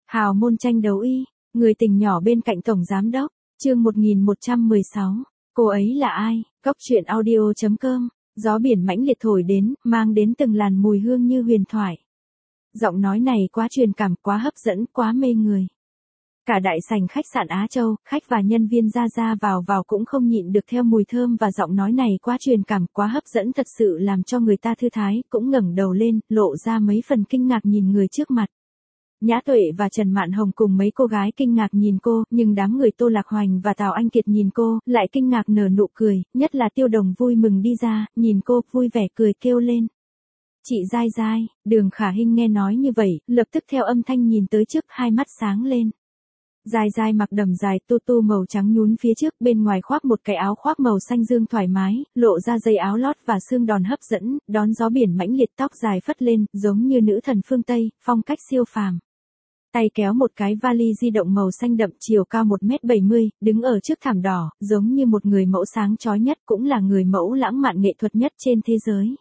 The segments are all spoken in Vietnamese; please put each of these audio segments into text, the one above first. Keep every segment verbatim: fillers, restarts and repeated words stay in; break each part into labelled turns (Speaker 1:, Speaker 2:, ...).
Speaker 1: Hào môn tranh đấu y, người tình nhỏ bên cạnh tổng giám đốc, chương một nghìn một trăm mười sáu, cô ấy là ai? Cốc truyện audio chấm com, gió biển mãnh liệt thổi đến, mang đến từng làn mùi hương như huyền thoại. Giọng nói này quá truyền cảm, quá hấp dẫn, quá mê người. Cả đại sảnh khách sạn Á Châu, khách và nhân viên ra ra vào vào cũng không nhịn được theo mùi thơm và giọng nói này quá truyền cảm, quá hấp dẫn thật sự làm cho người ta thư thái, cũng ngẩng đầu lên, lộ ra mấy phần kinh ngạc nhìn người trước mặt. Nhã Tuệ và Trần Mạn Hồng cùng mấy cô gái kinh ngạc nhìn cô, nhưng đám người Tô Lạc Hoành và Tào Anh Kiệt nhìn cô, lại kinh ngạc nở nụ cười, nhất là Tiêu Đồng vui mừng đi ra, nhìn cô, vui vẻ cười kêu lên. Chị Giai Giai, Đường Khả Hinh nghe nói như vậy, lập tức theo âm thanh nhìn tới trước, hai mắt sáng lên. Giai Giai mặc đầm dài tu tu màu trắng nhún phía trước, bên ngoài khoác một cái áo khoác màu xanh dương thoải mái, lộ ra dây áo lót và xương đòn hấp dẫn, đón gió biển mãnh liệt, tóc dài phất lên, giống như nữ thần phương Tây, phong cách siêu phàm. Tay kéo một cái vali di động màu xanh đậm, chiều cao một mét bảy mươi, đứng ở trước thảm đỏ, giống như một người mẫu sáng chói nhất, cũng là người mẫu lãng mạn nghệ thuật nhất trên thế giới.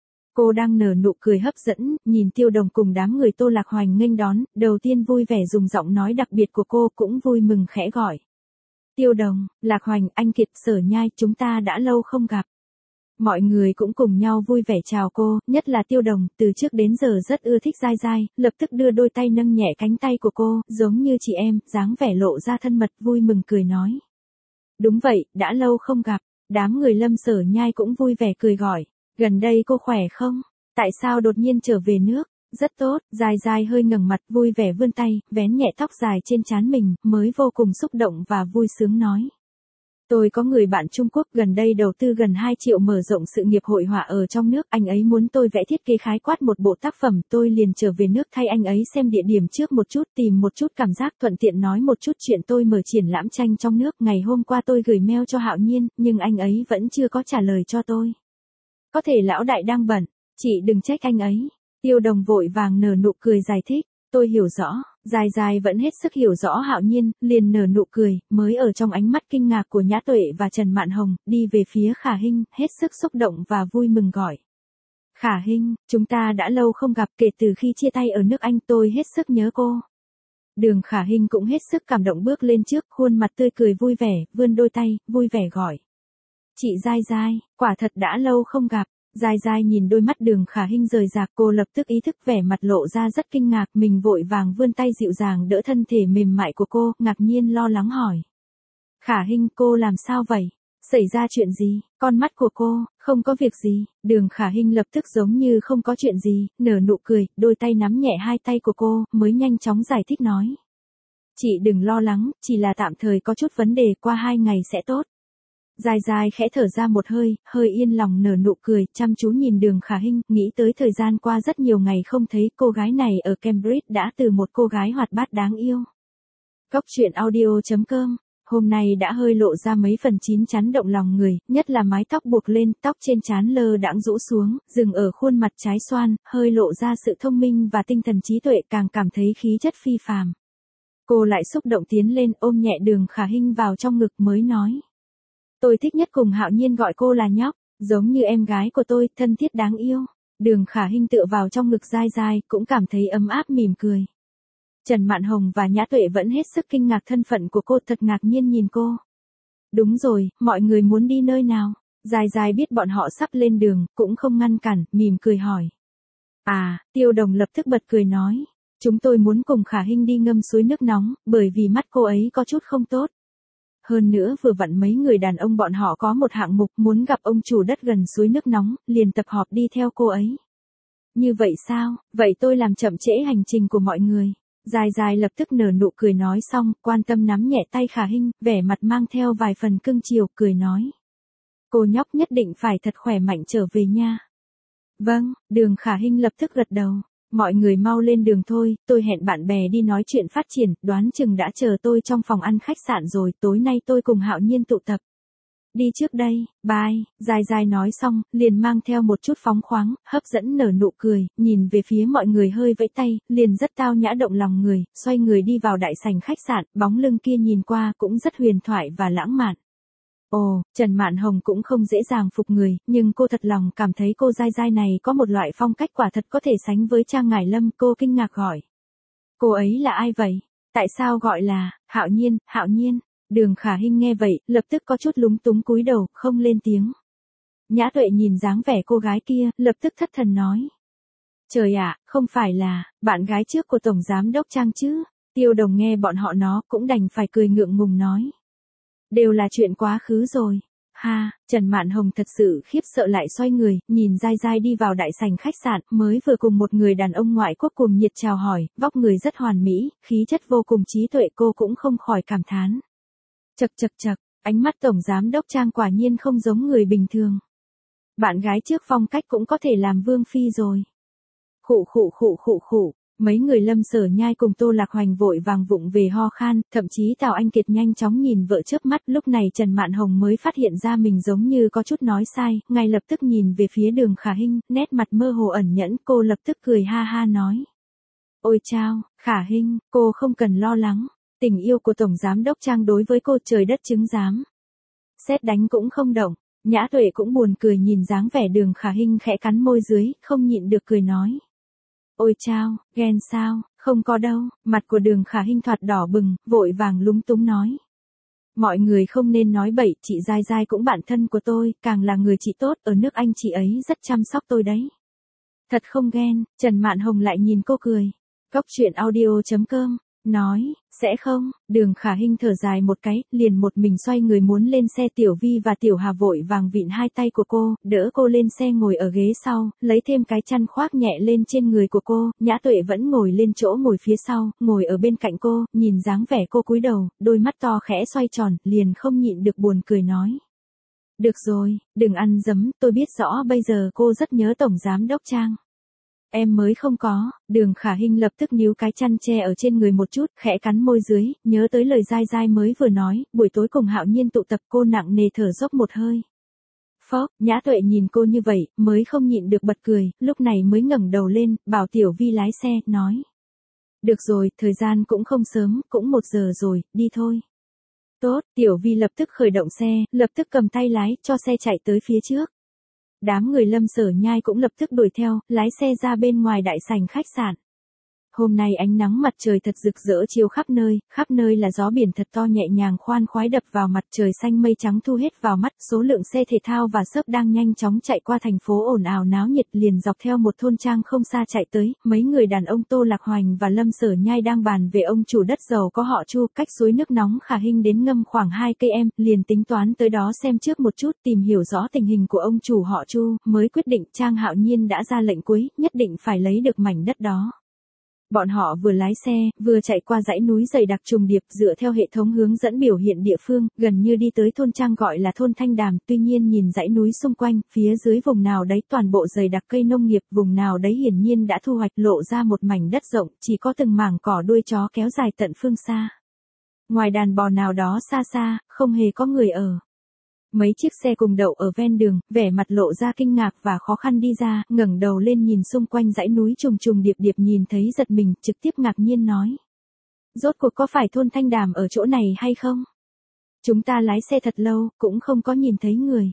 Speaker 1: Cô đang nở nụ cười hấp dẫn, nhìn Tiêu Đồng cùng đám người Tô Lạc Hoành nghênh đón, đầu tiên vui vẻ dùng giọng nói đặc biệt của cô, cũng vui mừng khẽ gọi. Tiêu Đồng, Lạc Hoành, anh Kiệt, Sở Nhai, chúng ta đã lâu không gặp. Mọi người cũng cùng nhau vui vẻ chào cô, nhất là Tiêu Đồng, từ trước đến giờ rất ưa thích Giai Giai, lập tức đưa đôi tay nâng nhẹ cánh tay của cô, giống như chị em, dáng vẻ lộ ra thân mật, vui mừng cười nói. Đúng vậy, đã lâu không gặp, đám người Lâm Sở Nhai cũng vui vẻ cười gọi. Gần đây cô khỏe không? Tại sao đột nhiên trở về nước? Rất tốt, Giai Giai hơi ngẩng mặt, vui vẻ vươn tay, vén nhẹ tóc dài trên trán mình, mới vô cùng xúc động và vui sướng nói. Tôi có người bạn Trung Quốc gần đây đầu tư gần hai triệu mở rộng sự nghiệp hội họa ở trong nước, anh ấy muốn tôi vẽ thiết kế khái quát một bộ tác phẩm, tôi liền trở về nước thay anh ấy xem địa điểm trước một chút, tìm một chút cảm giác, thuận tiện nói một chút chuyện tôi mở triển lãm tranh trong nước. Ngày hôm qua tôi gửi mail cho Hạo Nhiên, nhưng anh ấy vẫn chưa có trả lời cho tôi. Có thể lão đại đang bận, chị đừng trách anh ấy. Tiêu Đồng vội vàng nở nụ cười giải thích, tôi hiểu rõ. Giai Giai vẫn hết sức hiểu rõ Hạo Nhiên, liền nở nụ cười, mới ở trong ánh mắt kinh ngạc của Nhã Tuệ và Trần Mạn Hồng, đi về phía Khả Hinh, hết sức xúc động và vui mừng gọi. Khả Hinh, chúng ta đã lâu không gặp, kể từ khi chia tay ở nước Anh tôi hết sức nhớ cô. Đường Khả Hinh cũng hết sức cảm động bước lên trước, khuôn mặt tươi cười vui vẻ, vươn đôi tay, vui vẻ gọi. Chị Giai Giai, quả thật đã lâu không gặp. Giai Giai nhìn đôi mắt Đường Khả Hinh rời rạc, cô lập tức ý thức vẻ mặt lộ ra rất kinh ngạc, mình vội vàng vươn tay dịu dàng đỡ thân thể mềm mại của cô, ngạc nhiên lo lắng hỏi. Khả Hinh, cô làm sao vậy? Xảy ra chuyện gì? Con mắt của cô, không có việc gì. Đường Khả Hinh lập tức giống như không có chuyện gì, nở nụ cười, đôi tay nắm nhẹ hai tay của cô, mới nhanh chóng giải thích nói. Chị đừng lo lắng, chỉ là tạm thời có chút vấn đề, qua hai ngày sẽ tốt. Giai Giai khẽ thở ra một hơi, hơi yên lòng nở nụ cười, chăm chú nhìn Đường Khả Hinh, nghĩ tới thời gian qua rất nhiều ngày không thấy, cô gái này ở Cambridge đã từ một cô gái hoạt bát đáng yêu. Cốc truyện audio chấm com, hôm nay đã hơi lộ ra mấy phần chín chắn động lòng người, nhất là mái tóc buộc lên, tóc trên trán lơ đãng rũ xuống, dừng ở khuôn mặt trái xoan, hơi lộ ra sự thông minh và tinh thần trí tuệ, càng cảm thấy khí chất phi phàm. Cô lại xúc động tiến lên, ôm nhẹ Đường Khả Hinh vào trong ngực mới nói. Tôi thích nhất cùng Hạo Nhiên gọi cô là nhóc, giống như em gái của tôi, thân thiết đáng yêu. Đường Khả Hinh tựa vào trong ngực Giai Giai, cũng cảm thấy ấm áp mỉm cười. Trần Mạn Hồng và Nhã Tuệ vẫn hết sức kinh ngạc thân phận của cô, thật ngạc nhiên nhìn cô. Đúng rồi, mọi người muốn đi nơi nào? Giai Giai biết bọn họ sắp lên đường, cũng không ngăn cản, mỉm cười hỏi. À, Tiêu Đồng lập tức bật cười nói. Chúng tôi muốn cùng Khả Hinh đi ngâm suối nước nóng, bởi vì mắt cô ấy có chút không tốt. Hơn nữa vừa vặn mấy người đàn ông bọn họ có một hạng mục muốn gặp ông chủ đất gần suối nước nóng, liền tập họp đi theo cô ấy. Như vậy sao, vậy tôi làm chậm trễ hành trình của mọi người. Giai Giai lập tức nở nụ cười nói xong, quan tâm nắm nhẹ tay Khả Hinh, vẻ mặt mang theo vài phần cưng chiều, cười nói. Cô nhóc nhất định phải thật khỏe mạnh trở về nha. Vâng, Đường Khả Hinh lập tức gật đầu. Mọi người mau lên đường thôi, tôi hẹn bạn bè đi nói chuyện phát triển, đoán chừng đã chờ tôi trong phòng ăn khách sạn rồi, tối nay tôi cùng Hạo Nhiên tụ tập. Đi trước đây, bye. Giai Giai nói xong, liền mang theo một chút phóng khoáng, hấp dẫn nở nụ cười, nhìn về phía mọi người hơi vẫy tay, liền rất tao nhã động lòng người, xoay người đi vào đại sảnh khách sạn, bóng lưng kia nhìn qua cũng rất huyền thoại và lãng mạn. Ồ, Trần Mạn Hồng cũng không dễ dàng phục người, nhưng cô thật lòng cảm thấy cô Giai Giai này có một loại phong cách quả thật có thể sánh với Trang Ngải Lâm, cô kinh ngạc gọi. Cô ấy là ai vậy? Tại sao gọi là, Hạo Nhiên, Hạo Nhiên? Đường Khả Hinh nghe vậy, lập tức có chút lúng túng cúi đầu, không lên tiếng. Nhã Tuệ nhìn dáng vẻ cô gái kia, lập tức thất thần nói. Trời ạ, không phải là, bạn gái trước của Tổng Giám Đốc Trang chứ? Tiêu Đồng nghe bọn họ nó cũng đành phải cười ngượng ngùng nói. Đều là chuyện quá khứ rồi. Ha, Trần Mạn Hồng thật sự khiếp sợ lại xoay người, nhìn dai dai đi vào đại sảnh khách sạn, mới vừa cùng một người đàn ông ngoại quốc cùng nhiệt chào hỏi, vóc người rất hoàn mỹ, khí chất vô cùng trí tuệ, cô cũng không khỏi cảm thán. Chậc chậc chậc, ánh mắt Tổng Giám Đốc Trang quả nhiên không giống người bình thường. Bạn gái trước phong cách cũng có thể làm vương phi rồi. Khụ khụ khụ khụ khụ. Mấy người Lâm Sở Nhai cùng Tô Lạc Hoành vội vàng vụng về ho khan, thậm chí Tào Anh Kiệt nhanh chóng nhìn vợ chớp mắt, lúc này Trần Mạn Hồng mới phát hiện ra mình giống như có chút nói sai, ngay lập tức nhìn về phía Đường Khả Hinh, nét mặt mơ hồ ẩn nhẫn, cô lập tức cười ha ha nói. Ôi chao, Khả Hinh, cô không cần lo lắng, tình yêu của Tổng Giám Đốc Trang đối với cô trời đất chứng giám. Sét đánh cũng không động. Nhã Tuệ cũng buồn cười nhìn dáng vẻ Đường Khả Hinh khẽ cắn môi dưới, không nhịn được cười nói. Ôi chao, ghen sao, không có đâu, mặt của Đường Khả Hinh thoạt đỏ bừng, vội vàng lúng túng nói. Mọi người không nên nói bậy, chị Giai Giai cũng bạn thân của tôi, càng là người chị tốt, ở nước Anh chị ấy rất chăm sóc tôi đấy. Thật không ghen, Trần Mạn Hồng lại nhìn cô cười. Cốc truyện audio chấm com, nói, sẽ không, Đường Khả Hinh thở dài một cái, liền một mình xoay người muốn lên xe. Tiểu Vi và Tiểu Hà vội vàng vịn hai tay của cô, đỡ cô lên xe ngồi ở ghế sau, lấy thêm cái chăn khoác nhẹ lên trên người của cô. Nhã Tuệ vẫn ngồi lên chỗ ngồi phía sau, ngồi ở bên cạnh cô, nhìn dáng vẻ cô cúi đầu, đôi mắt to khẽ xoay tròn, liền không nhịn được buồn cười nói. Được rồi, đừng ăn dấm, tôi biết rõ bây giờ cô rất nhớ Tổng Giám Đốc Trang. Em mới không có, Đường Khả Hinh lập tức níu cái chăn che ở trên người một chút, khẽ cắn môi dưới, nhớ tới lời Giai Giai mới vừa nói, buổi tối cùng Hạo Nhiên tụ tập, cô nặng nề thở dốc một hơi. Phó, Nhã Tuệ nhìn cô như vậy, mới không nhịn được bật cười, lúc này mới ngẩng đầu lên, bảo Tiểu Vi lái xe, nói. Được rồi, thời gian cũng không sớm, cũng một giờ rồi, đi thôi. Tốt, Tiểu Vi lập tức khởi động xe, lập tức cầm tay lái, cho xe chạy tới phía trước. Đám người Lâm Sở Nhai cũng lập tức đuổi theo, lái xe ra bên ngoài đại sảnh khách sạn. Hôm nay ánh nắng mặt trời thật rực rỡ chiếu khắp nơi, khắp nơi là gió biển thật to nhẹ nhàng khoan khoái đập vào mặt, trời xanh mây trắng thu hết vào mắt, số lượng xe thể thao và xốp đang nhanh chóng chạy qua thành phố ồn ào náo nhiệt, liền dọc theo một thôn trang không xa chạy tới, mấy người đàn ông Tô Lạc Hoành và Lâm Sở Nhai đang bàn về ông chủ đất giàu có họ Chu, cách suối nước nóng Khả Hinh đến ngâm khoảng hai cây em, liền tính toán tới đó xem trước một chút, tìm hiểu rõ tình hình của ông chủ họ Chu, mới quyết định Trang Hạo Nhiên đã ra lệnh cuối, nhất định phải lấy được mảnh đất đó. Bọn họ vừa lái xe, vừa chạy qua dãy núi dày đặc trùng điệp, dựa theo hệ thống hướng dẫn biểu hiện địa phương, gần như đi tới thôn trang gọi là thôn Thanh Đàm, tuy nhiên nhìn dãy núi xung quanh, phía dưới vùng nào đấy toàn bộ dày đặc cây nông nghiệp, vùng nào đấy hiển nhiên đã thu hoạch, lộ ra một mảnh đất rộng, chỉ có từng mảng cỏ đuôi chó kéo dài tận phương xa. Ngoài đàn bò nào đó xa xa, không hề có người ở. Mấy chiếc xe cùng đậu ở ven đường, vẻ mặt lộ ra kinh ngạc và khó khăn đi ra, ngẩng đầu lên nhìn xung quanh dãy núi trùng trùng điệp điệp, nhìn thấy giật mình, trực tiếp ngạc nhiên nói. Rốt cuộc có phải thôn Thanh Đàm ở chỗ này hay không? Chúng ta lái xe thật lâu, cũng không có nhìn thấy người.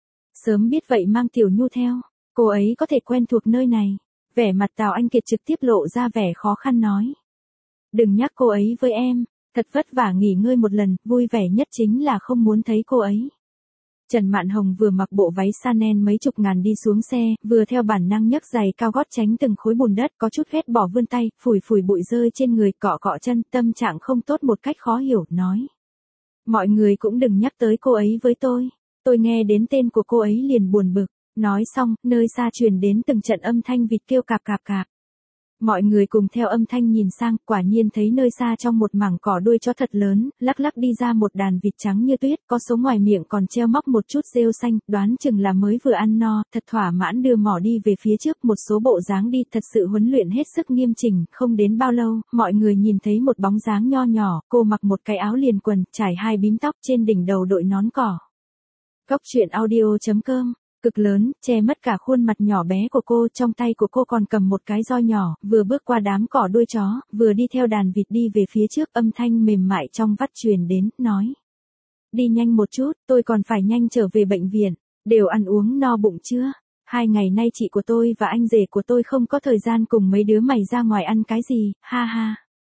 Speaker 1: Sớm biết vậy mang Tiểu Nhu theo, cô ấy có thể quen thuộc nơi này. Vẻ mặt Tào Anh Kiệt trực tiếp lộ ra vẻ khó khăn nói. Đừng nhắc cô ấy với em, thật vất vả nghỉ ngơi một lần, vui vẻ nhất chính là không muốn thấy cô ấy. Trần Mạn Hồng vừa mặc bộ váy Chanel mấy chục ngàn đi xuống xe, vừa theo bản năng nhấc giày cao gót tránh từng khối bùn đất, có chút ghét bỏ vươn tay, phủi phủi bụi rơi trên người, cọ cọ chân, tâm trạng không tốt một cách khó hiểu, nói. Mọi người cũng đừng nhắc tới cô ấy với tôi, tôi nghe đến tên của cô ấy liền buồn bực, nói xong, nơi xa truyền đến từng trận âm thanh vịt kêu cạp cạp cạp. Mọi người cùng theo âm thanh nhìn sang, quả nhiên thấy nơi xa trong một mảng cỏ đuôi chó thật lớn, lắc lắc đi ra một đàn vịt trắng như tuyết, có số ngoài miệng còn treo móc một chút rêu xanh, đoán chừng là mới vừa ăn no, thật thỏa mãn đưa mỏ đi về phía trước, một số bộ dáng đi thật sự huấn luyện hết sức nghiêm chỉnh, không đến bao lâu, mọi người nhìn thấy một bóng dáng nho nhỏ, cô mặc một cái áo liền quần, trải hai bím tóc, trên đỉnh đầu đội nón cỏ. Cốc truyện audio chấm com cực lớn, che mất cả khuôn mặt nhỏ bé của cô, trong tay của cô còn cầm một cái roi nhỏ, vừa bước qua đám cỏ đuôi chó, vừa đi theo đàn vịt đi về phía trước, âm thanh mềm mại trong vắt truyền đến, nói. Đi nhanh một chút, tôi còn phải nhanh trở về bệnh viện, đều ăn uống no bụng chưa? Hai ngày nay chị của tôi và anh rể của tôi không có thời gian cùng mấy đứa mày ra ngoài ăn cái gì, ha ha.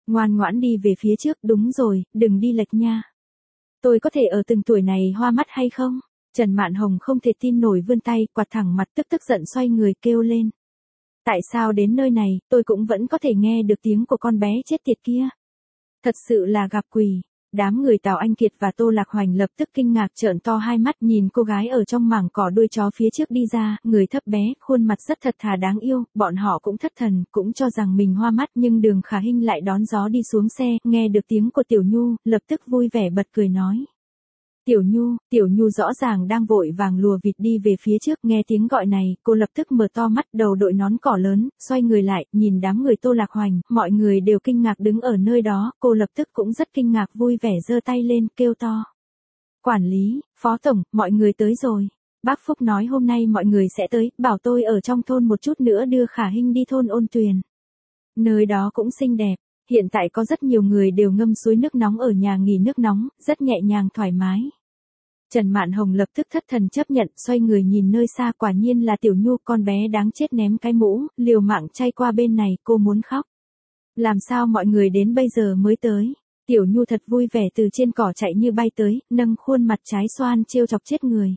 Speaker 1: Ngoan ngoãn đi về phía trước, đúng rồi, đừng đi lệch nha. Tôi có thể ở từng tuổi này hoa mắt hay không? Trần Mạn Hồng không thể tin nổi vươn tay, quạt thẳng mặt tức tức giận xoay người kêu lên. Tại sao đến nơi này, tôi cũng vẫn có thể nghe được tiếng của con bé chết tiệt kia. Thật sự là gặp quỷ. Đám người Tào Anh Kiệt và Tô Lạc Hoành lập tức kinh ngạc trợn to hai mắt nhìn cô gái ở trong mảng cỏ đuôi chó phía trước đi ra, người thấp bé, khuôn mặt rất thật thà đáng yêu, bọn họ cũng thất thần, cũng cho rằng mình hoa mắt nhưng Đường Khả Hinh lại đón gió đi xuống xe, nghe được tiếng của Tiểu Nhu, lập tức vui vẻ bật cười nói. Tiểu Nhu, Tiểu Nhu rõ ràng đang vội vàng lùa vịt đi về phía trước, nghe tiếng gọi này, cô lập tức mở to mắt, đầu đội nón cỏ lớn, xoay người lại, nhìn đám người Tô Lạc Hoành, mọi người đều kinh ngạc đứng ở nơi đó, cô lập tức cũng rất kinh ngạc vui vẻ giơ tay lên, kêu to. Quản lý, Phó Tổng, mọi người tới rồi. Bác Phúc nói hôm nay mọi người sẽ tới, bảo tôi ở trong thôn một chút nữa đưa Khả Hinh đi thôn Ôn Tuyền. Nơi đó cũng xinh đẹp. Hiện tại có rất nhiều người đều ngâm suối nước nóng ở nhà nghỉ nước nóng, rất nhẹ nhàng thoải mái. Trần Mạn Hồng lập tức thất thần chấp nhận, xoay người nhìn nơi xa, quả nhiên là Tiểu Nhu, con bé đáng chết ném cái mũ, liều mạng chay qua bên này, cô muốn khóc. Làm sao mọi người đến bây giờ mới tới? Tiểu Nhu thật vui vẻ từ trên cỏ chạy như bay tới, nâng khuôn mặt trái xoan trêu chọc chết người.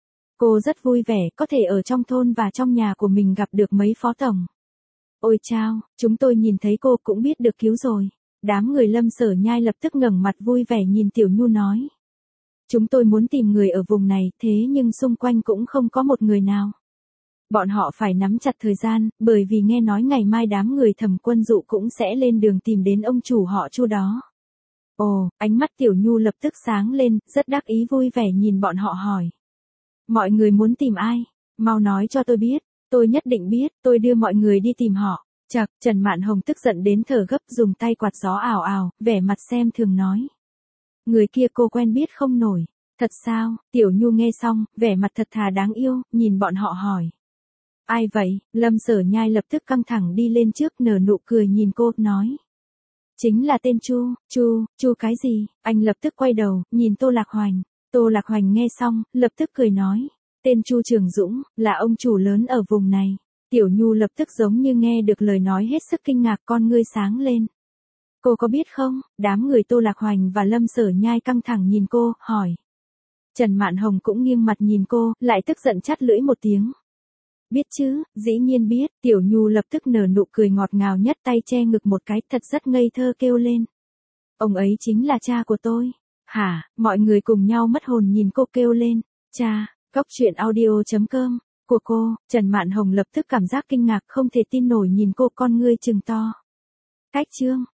Speaker 1: Cô rất vui vẻ, có thể ở trong thôn và trong nhà của mình gặp được mấy phó tổng. Ôi chao, chúng tôi nhìn thấy cô cũng biết được cứu rồi. Đám người Lâm Sở Nhai lập tức ngẩng mặt vui vẻ nhìn Tiểu Nhu nói. Chúng tôi muốn tìm người ở vùng này, thế nhưng xung quanh cũng không có một người nào. Bọn họ phải nắm chặt thời gian, bởi vì nghe nói ngày mai đám người Thẩm Quân Dụ cũng sẽ lên đường tìm đến ông chủ họ Chu đó. Ồ, ánh mắt Tiểu Nhu lập tức sáng lên, rất đắc ý vui vẻ nhìn bọn họ hỏi. Mọi người muốn tìm ai? Mau nói cho tôi biết. Tôi nhất định biết, tôi đưa mọi người đi tìm họ. Chậc, Trần Mạn Hồng tức giận đến thở gấp, dùng tay quạt gió ảo ảo, vẻ mặt xem thường nói. Người kia cô quen biết không nổi. Thật sao? Tiểu Nhu nghe xong, vẻ mặt thật thà đáng yêu, nhìn bọn họ hỏi. Ai vậy? Lâm Sở Nhai lập tức căng thẳng đi lên trước, nở nụ cười nhìn cô, nói. Chính là tên Chu. Chu, Chu cái gì? Anh lập tức quay đầu, nhìn Tô Lạc Hoành. Tô Lạc Hoành nghe xong, lập tức cười nói. Tên Chu Trường Dũng, là ông chủ lớn ở vùng này. Tiểu Nhu lập tức giống như nghe được lời nói hết sức kinh ngạc, con ngươi sáng lên. Cô có biết không? Đám người Tô Lạc Hoành và Lâm Sở Nhai căng thẳng nhìn cô, hỏi. Trần Mạn Hồng cũng nghiêng mặt nhìn cô, lại tức giận chát lưỡi một tiếng. Biết chứ, dĩ nhiên biết. Tiểu Nhu lập tức nở nụ cười ngọt ngào nhất, tay che ngực một cái, thật rất ngây thơ kêu lên. Ông ấy chính là cha của tôi. Hả? Mọi người cùng nhau mất hồn nhìn cô kêu lên. Cha. Góc truyện audio chấm com của cô, Trần Mạn Hồng lập tức cảm giác kinh ngạc không thể tin nổi nhìn cô, con ngươi trừng to. Cách chương.